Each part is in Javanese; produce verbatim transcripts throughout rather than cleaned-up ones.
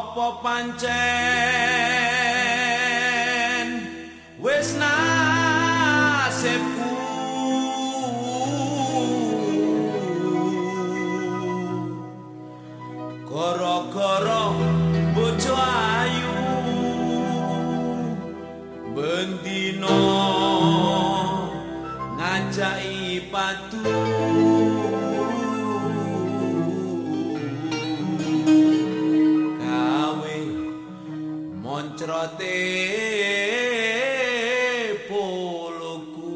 Apa pancen wis nasibku gara-gara bojo ayu bendina ngajaki padu gawe moncrote poloku.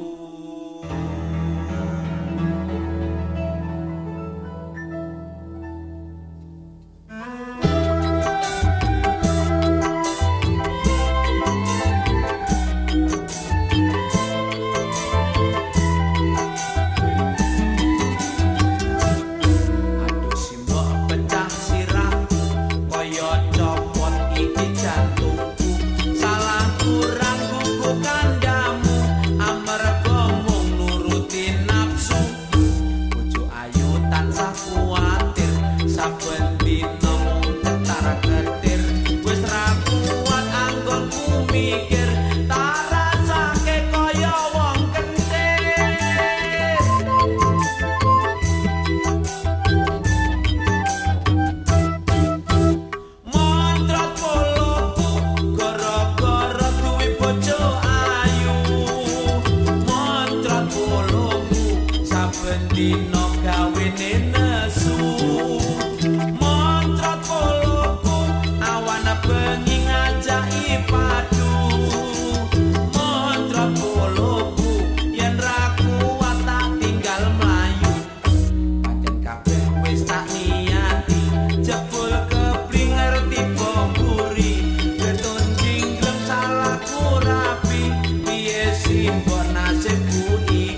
Dino gawene nesu moncrot poloku awana bengi ngajaki padu moncrot poloku yen ra kuat tak tinggal mlayu pancen kabeh wis tak niati jebul keblinger tiba mburi getun jinglem salahku rapi piye simbon nasibku iki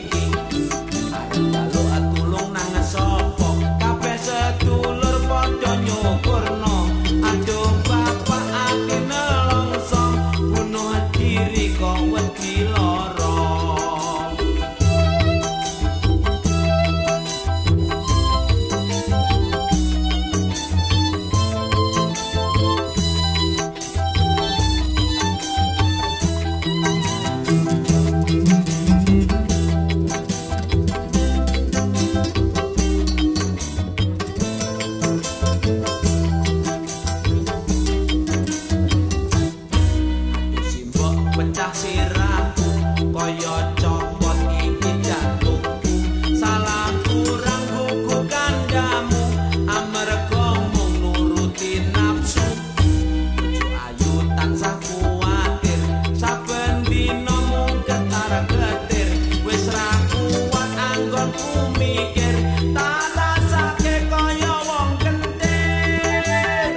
sedulur padha nyukurna aduh bapak ati nelongso bunuh diri kok wedi lara pecah sirahku kaya copot iki jantungku salah kurang buku kandamu amarga mung nuruti nafsu bojo ayu tansah kuwatir saben dina mung ketar-ketir wis ra kuat anggonku mikir tak rasake kaya wong kentir.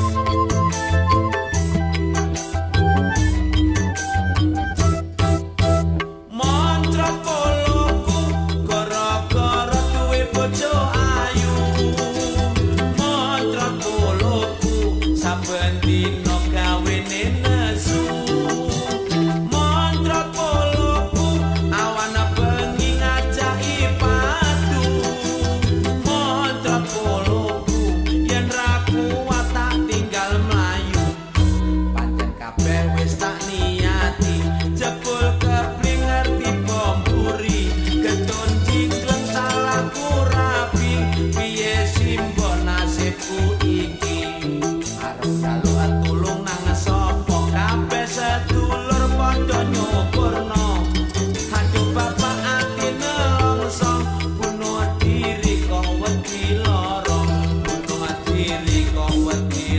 Bojo ayu moncrot poloku saben dina gawene nesu moncrot poloku awana bengi ngajaki padu moncrot poloku yen ra kuat tak tinggal mlayu pancen kabeh wis tak niati jebul keblinger tiba mburi getun jinglem salahku rapi piye simbon nasibku iki arep jaluk tulung nang sapa kabeh sedulur padha nyukurna aduh bapak ati nelongso bunuh diri kok wedi lara bunuh diri kok wedi